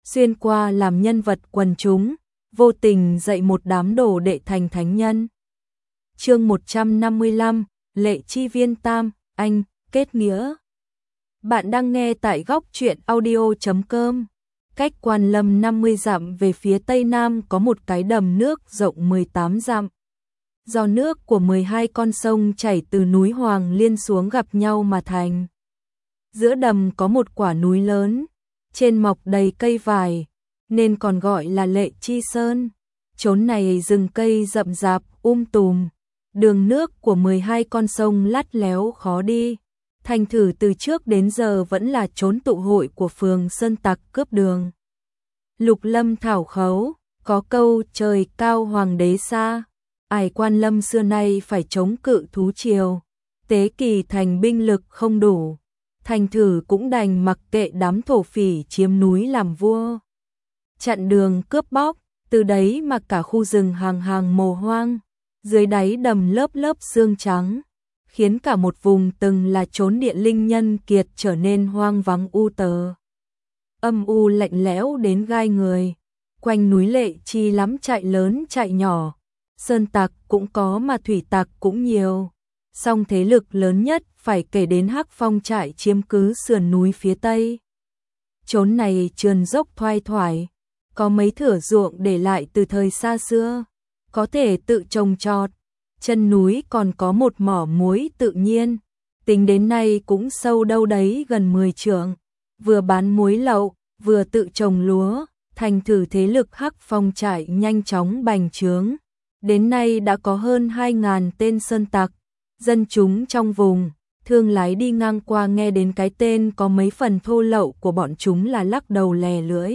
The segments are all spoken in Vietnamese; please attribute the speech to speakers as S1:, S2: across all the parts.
S1: xuyên qua làm nhân vật quần chúng, vô tình dạy một đám đồ đệ thành thánh nhân. Chương 155, Lệ Chi Viên Tam, Anh, kết nghĩa. Bạn đang nghe tại góc truyện audio.com. Cách Quan Lâm 50 dặm về phía tây nam có một cái đầm nước rộng 18 dặm. Do nước của 12 con sông chảy từ núi Hoàng Liên xuống gặp nhau mà thành. Giữa đầm có một quả núi lớn, trên mọc đầy cây vải, nên còn gọi là Lệ Chi Sơn. Chốn này rừng cây rậm rạp, tùm, đường nước của 12 con sông lắt léo khó đi. Thành thử từ trước đến giờ vẫn là chốn tụ hội của phường sơn tặc cướp đường. Lục Lâm thảo khấu, có câu trời cao hoàng đế xa, ải Quan Lâm xưa nay phải chống cự thú triều, tế kỳ thành binh lực không đủ, thành thử cũng đành mặc kệ đám thổ phỉ chiếm núi làm vua. Chặn đường cướp bóc, từ đấy mà cả khu rừng hàng hàng mồ hoang, dưới đáy đầm lớp lớp xương trắng, khiến cả một vùng từng là chốn địa linh nhân kiệt trở nên hoang vắng u tờ. Âm u lạnh lẽo đến gai người, quanh núi Lệ Chi lắm trại lớn trại nhỏ, sơn tặc cũng có mà thủy tặc cũng nhiều. Song thế lực lớn nhất phải kể đến Hắc Phong trại chiếm cứ sườn núi phía tây. Chốn này trườn dốc thoai thoải, có mấy thửa ruộng để lại từ thời xa xưa, có thể tự trồng trọt. Chân núi còn có một mỏ muối tự nhiên, tính đến nay cũng sâu đâu đấy gần 10 trượng, vừa bán muối lậu, vừa tự trồng lúa, thành thử thế lực Hắc Phong trại nhanh chóng bành trướng. Đến nay đã có hơn 2.000 tên sơn tặc, dân chúng trong vùng, thương lái đi ngang qua nghe đến cái tên có mấy phần thô lậu của bọn chúng là lắc đầu lè lưỡi,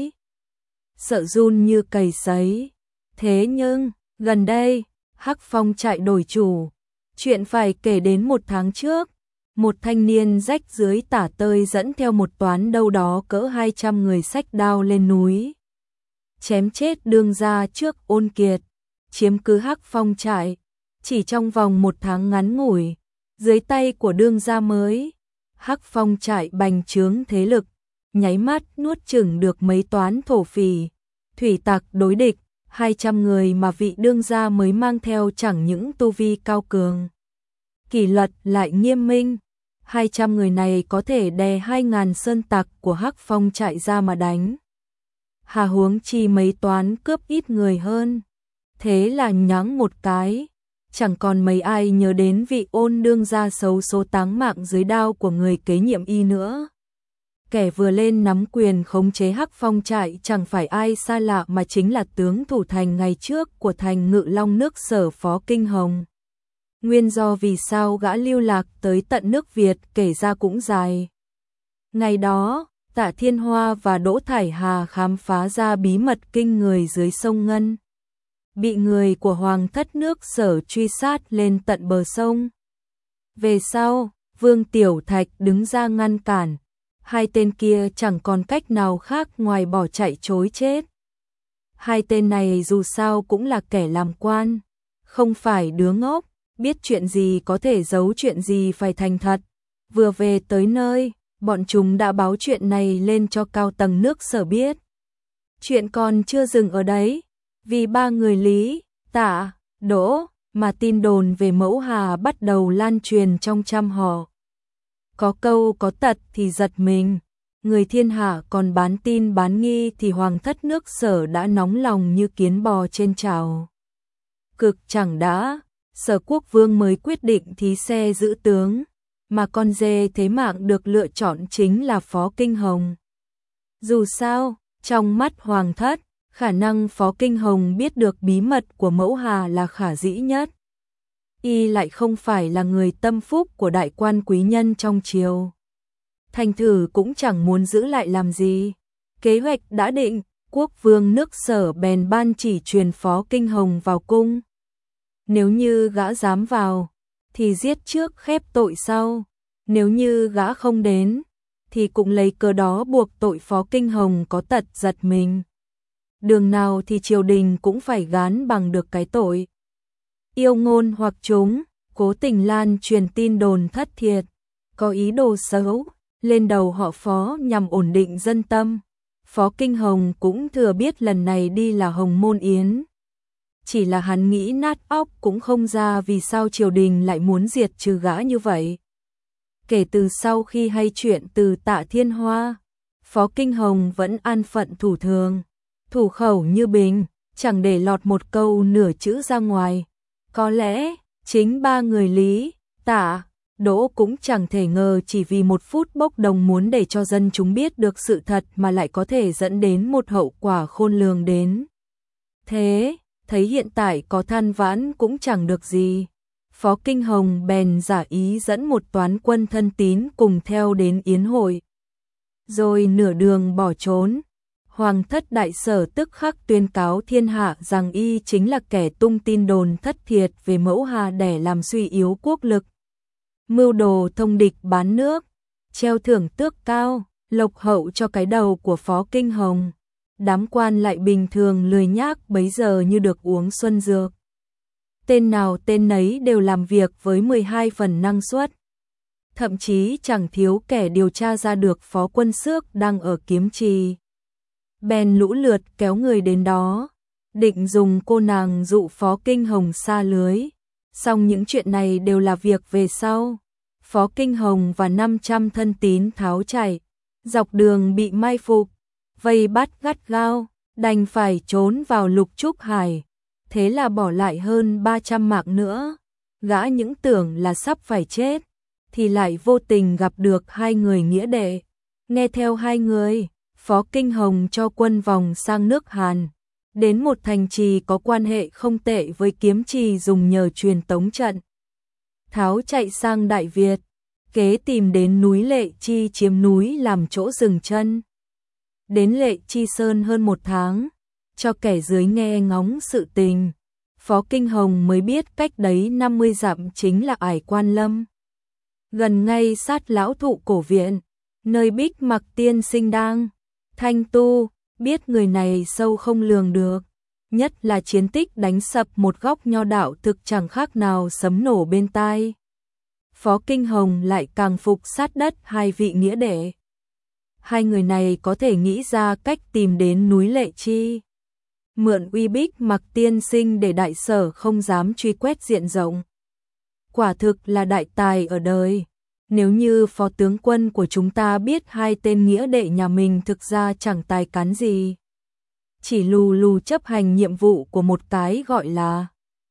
S1: sợ run như cầy sấy. Thế nhưng, gần đây, Hắc Phong trại đổi chủ. Chuyện phải kể đến 1 tháng trước, một thanh niên rách dưới tả tơi dẫn theo một toán đâu đó cỡ 200 người xách đao lên núi, chém chết đương gia trước Ôn Kiệt, chiếm cứ Hắc Phong trại. Chỉ trong vòng 1 tháng ngắn ngủi, dưới tay của đương gia mới, Hắc Phong trại bành trướng thế lực, nháy mắt nuốt chửng được mấy toán thổ phỉ, thủy tặc đối địch. 200 người mà vị đương gia mới mang theo chẳng những tu vi cao cường, kỷ luật lại nghiêm minh. 200 người này có thể đè 2.000 sơn tặc của Hắc Phong trại ra mà đánh. Hà huống chi mấy toán cướp ít người hơn. Thế là nhoáng một cái, chẳng còn mấy ai nhớ đến vị Ôn đương gia xấu số táng mạng dưới đao của người kế nhiệm y nữa. Kẻ vừa lên nắm quyền khống chế Hắc Phong trại chẳng phải ai xa lạ mà chính là tướng thủ thành ngày trước của thành Ngự Long nước Sở Phó Kinh Hồng. Nguyên do vì sao gã lưu lạc tới tận nước Việt kể ra cũng dài. Ngày đó, Tạ Thiên Hoa và Đỗ Thải Hà khám phá ra bí mật kinh người dưới sông Ngân, bị người của Hoàng thất nước Sở truy sát lên tận bờ sông. Về sau, Vương Tiểu Thạch đứng ra ngăn cản. Hai tên kia chẳng còn cách nào khác ngoài bỏ chạy trối chết. Hai tên này dù sao cũng là kẻ làm quan, không phải đứa ngốc, biết chuyện gì có thể giấu chuyện gì phải thành thật. Vừa về tới nơi, bọn chúng đã báo chuyện này lên cho cao tầng nước Sở biết. Chuyện còn chưa dừng ở đấy, vì 3 người Lý, Tạ, Đỗ mà tin đồn về Mẫu Hà bắt đầu lan truyền trong trăm họ. Có câu có tật thì giật mình, người thiên hạ còn bán tin bán nghi thì Hoàng thất nước Sở đã nóng lòng như kiến bò trên chảo. Cực chẳng đã, Sở Quốc Vương mới quyết định thí xe giữ tướng, mà con dê thế mạng được lựa chọn chính là Phó Kinh Hồng. Dù sao, trong mắt Hoàng thất, khả năng Phó Kinh Hồng biết được bí mật của Mẫu Hà là khả dĩ nhất. Y lại không phải là người tâm phúc của đại quan quý nhân trong triều. Thành thử cũng chẳng muốn giữ lại làm gì. Kế hoạch đã định, Quốc vương nước Sở bèn ban chỉ truyền Phó Kinh Hồng vào cung. Nếu như gã dám vào, thì giết trước khép tội sau. Nếu như gã không đến, thì cũng lấy cớ đó buộc tội Phó Kinh Hồng có tật giật mình. Đường nào thì triều đình cũng phải gán bằng được cái tội. Yêu ngôn hoặc chúng, cố tình lan truyền tin đồn thất thiệt, có ý đồ xấu, lên đầu họ Phó nhằm ổn định dân tâm. Phó Kinh Hồng cũng thừa biết lần này đi là Hồng Môn Yến. Chỉ là hắn nghĩ nát óc cũng không ra vì sao triều đình lại muốn diệt trừ gã như vậy. Kể từ sau khi hay chuyện từ Tạ Thiên Hoa, Phó Kinh Hồng vẫn an phận thủ thường, thủ khẩu như bình, chẳng để lọt một câu nửa chữ ra ngoài. Có lẽ, chính ba người Lý, Tạ, Đỗ cũng chẳng thể ngờ chỉ vì một phút bốc đồng muốn để cho dân chúng biết được sự thật mà lại có thể dẫn đến một hậu quả khôn lường đến. Thế, thấy hiện tại có than vãn cũng chẳng được gì. Phó Kinh Hồng bèn giả ý dẫn một toán quân thân tín cùng theo đến yến hội. Rồi nửa đường bỏ trốn. Hoàng thất đại sở tức khắc tuyên cáo thiên hạ rằng y chính là kẻ tung tin đồn thất thiệt về Mẫu Hà để làm suy yếu quốc lực. Mưu đồ thông địch bán nước, treo thưởng tước cao, lộc hậu cho cái đầu của Phó Kinh Hồng. Đám quan lại bình thường lười nhác bấy giờ như được uống xuân dược. Tên nào tên nấy đều làm việc với 12 phần năng suất. Thậm chí chẳng thiếu kẻ điều tra ra được Phó Quân Xước đang ở Kiếm Trì. Bèn lũ lượt kéo người đến đó, định dùng cô nàng dụ Phó Kinh Hồng sa lưới. Song những chuyện này đều là việc về sau. Phó Kinh Hồng và 500 thân tín tháo chạy, dọc đường bị mai phục, vây bắt gắt gao, đành phải trốn vào Lục Trúc Hải. Thế là bỏ lại hơn 300 mạng nữa. Gã những tưởng là sắp phải chết, thì lại vô tình gặp được hai người nghĩa đệ. Nghe theo hai người, Phó Kinh Hồng cho quân vòng sang nước Hàn, đến một thành trì có quan hệ không tệ với Kiếm Trì dùng nhờ truyền tống trận. Tháo chạy sang Đại Việt, kế tìm đến núi Lệ Chi chiếm núi làm chỗ dừng chân. Đến Lệ Chi Sơn hơn 1 tháng, cho kẻ dưới nghe ngóng sự tình. Phó Kinh Hồng mới biết cách đấy 50 dặm chính là Ải Quan Lâm. Gần ngay sát Lão Thụ Cổ Viện, nơi Bích Mặc Tiên Sinh đang thanh tu, biết người này sâu không lường được. Nhất là chiến tích đánh sập một góc nho đạo thực chẳng khác nào sấm nổ bên tai. Phó Kinh Hồng lại càng phục sát đất hai vị nghĩa đệ. Hai người này có thể nghĩ ra cách tìm đến núi Lệ Chi, mượn uy Bích Mặc Tiên Sinh để đại sở không dám truy quét diện rộng. Quả thực là đại tài ở đời. Nếu như phó tướng quân của chúng ta biết hai tên nghĩa đệ nhà mình thực ra chẳng tài cán gì, chỉ lù lù chấp hành nhiệm vụ của một cái gọi là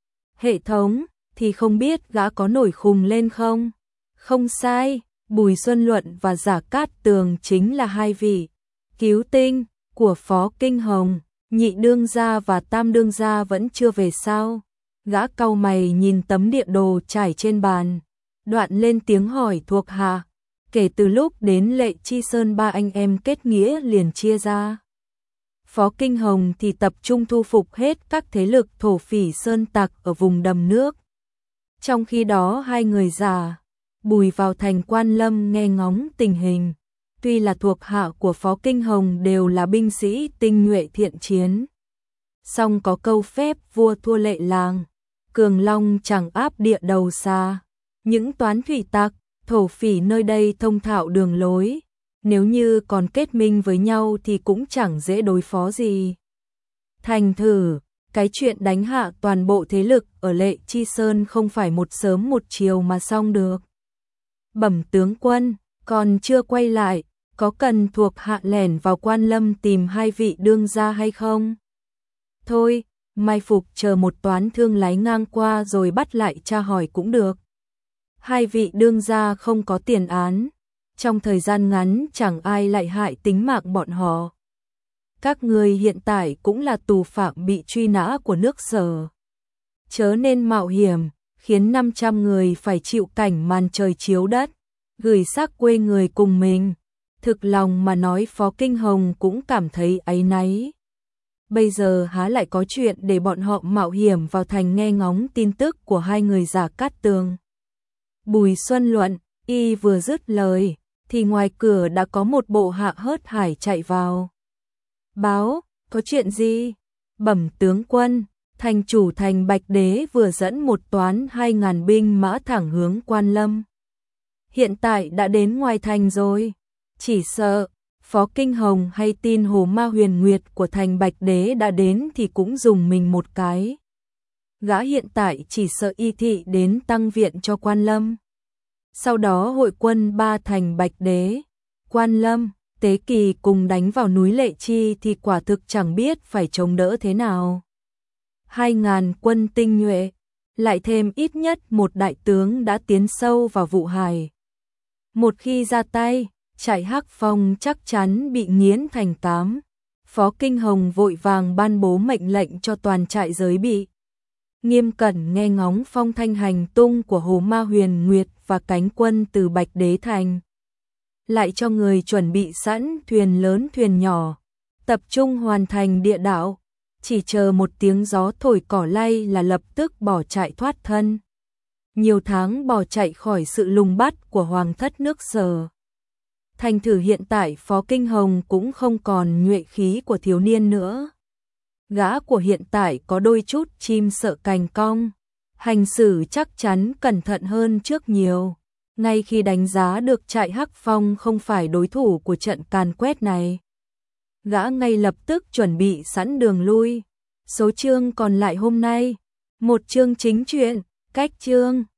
S1: hệ thống, thì không biết gã có nổi khùng lên không? Không sai, Bùi Xuân Luận và Giả Cát Tường chính là hai vị cứu tinh của Phó Kinh Hồng. Nhị đương gia và tam đương gia vẫn chưa về sao? Gã cau mày nhìn tấm địa đồ trải trên bàn, đoạn lên tiếng hỏi thuộc hạ. Kể từ lúc đến Lệ Chi Sơn ba anh em kết nghĩa liền chia ra. Phó Kinh Hồng thì tập trung thu phục hết các thế lực thổ phỉ sơn tặc ở vùng đầm nước. Trong khi đó hai người già, Bùi vào thành Quan Lâm nghe ngóng tình hình. Tuy là thuộc hạ của Phó Kinh Hồng đều là binh sĩ tinh nhuệ thiện chiến. Song có câu phép vua thua lệ làng, cường long chẳng áp địa đầu xa. Những toán thủy tặc, thổ phỉ nơi đây thông thạo đường lối. Nếu như còn kết minh với nhau thì cũng chẳng dễ đối phó gì. Thành thử, cái chuyện đánh hạ toàn bộ thế lực ở Lệ Chi Sơn không phải một sớm một chiều mà xong được. Bẩm tướng quân, còn chưa quay lại, có cần thuộc hạ lẻn vào Quan Lâm tìm hai vị đương gia hay không? Thôi, mai phục chờ một toán thương lái ngang qua rồi bắt lại tra hỏi cũng được. Hai vị đương gia không có tiền án, trong thời gian ngắn chẳng ai lại hại tính mạng bọn họ. Các người hiện tại cũng là tù phạm bị truy nã của nước Sở. Chớ nên mạo hiểm, khiến 500 người phải chịu cảnh màn trời chiếu đất, gửi xác quê người cùng mình. Thực lòng mà nói Phó Kinh Hồng cũng cảm thấy áy náy. Bây giờ há lại có chuyện để bọn họ mạo hiểm vào thành nghe ngóng tin tức của hai người Giả Cát Tường. Bùi Xuân Luận, y vừa dứt lời, thì ngoài cửa đã có một bộ hạ hớt hải chạy vào. Báo, có chuyện gì? Bẩm tướng quân, thành chủ thành Bạch Đế vừa dẫn một toán 2.000 binh mã thẳng hướng Quan Lâm. Hiện tại đã đến ngoài thành rồi. Chỉ sợ, Phó Kinh Hồng hay tin Hồ Ma Huyền Nguyệt của thành Bạch Đế đã đến thì cũng dùng mình một cái. Gã hiện tại chỉ sợ Y Thị đến tăng viện cho Quan Lâm. Sau đó hội quân ba thành Bạch Đế, Quan Lâm, Tế Kỳ cùng đánh vào núi Lệ Chi thì quả thực chẳng biết phải chống đỡ thế nào. 2.000 quân tinh nhuệ, lại thêm ít nhất một đại tướng đã tiến sâu vào Vụ Hải. Một khi ra tay, trại Hắc Phong chắc chắn bị nghiến thành cám. Phó Kinh Hồng vội vàng ban bố mệnh lệnh cho toàn trại giới bị. Nghiêm cẩn nghe ngóng phong thanh hành tung của Hồ Ma Huyền Nguyệt và cánh quân từ Bạch Đế Thành. Lại cho người chuẩn bị sẵn thuyền lớn thuyền nhỏ, tập trung hoàn thành địa đạo, chỉ chờ một tiếng gió thổi cỏ lay là lập tức bỏ chạy thoát thân. Nhiều tháng bỏ chạy khỏi sự lùng bắt của hoàng thất nước Sở. Thành thử hiện tại Phó Kinh Hồng cũng không còn nhuệ khí của thiếu niên nữa. Gã của hiện tại có đôi chút chim sợ cành cong, hành xử chắc chắn cẩn thận hơn trước nhiều. Ngay khi đánh giá được trại Hắc Phong không phải đối thủ của trận càn quét này, gã ngay lập tức chuẩn bị sẵn đường lui. Số chương còn lại hôm nay, một chương chính truyện, cách chương.